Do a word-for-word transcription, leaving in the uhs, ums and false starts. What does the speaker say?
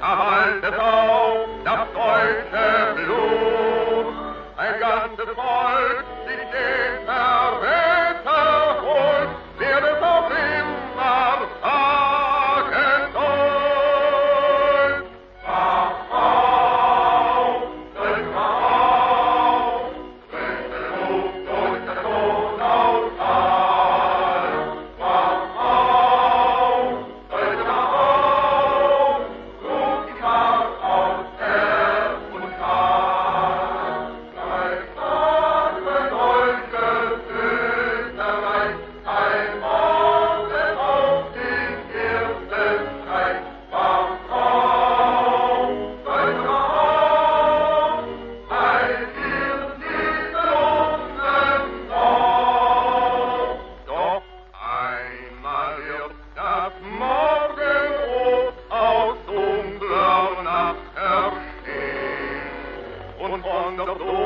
da waltet auf das deutsche Blut. Ein ganzes Volk, sich den Verräter holt, wird es auf immer sagen soll. Wach auf, drück auf, drück den Ruf durch das Donautal. Wach auf, drück auf, ruf die Macht aus Herz und Tal. Gleich Vater deutsches Österreich, ein Morgen auf den ersten Streich. Wach auf, drück auf, halt ihr diese Lungen auf. Doch einmal wird das Morgenrot aus dunkler Nacht erstehen und von der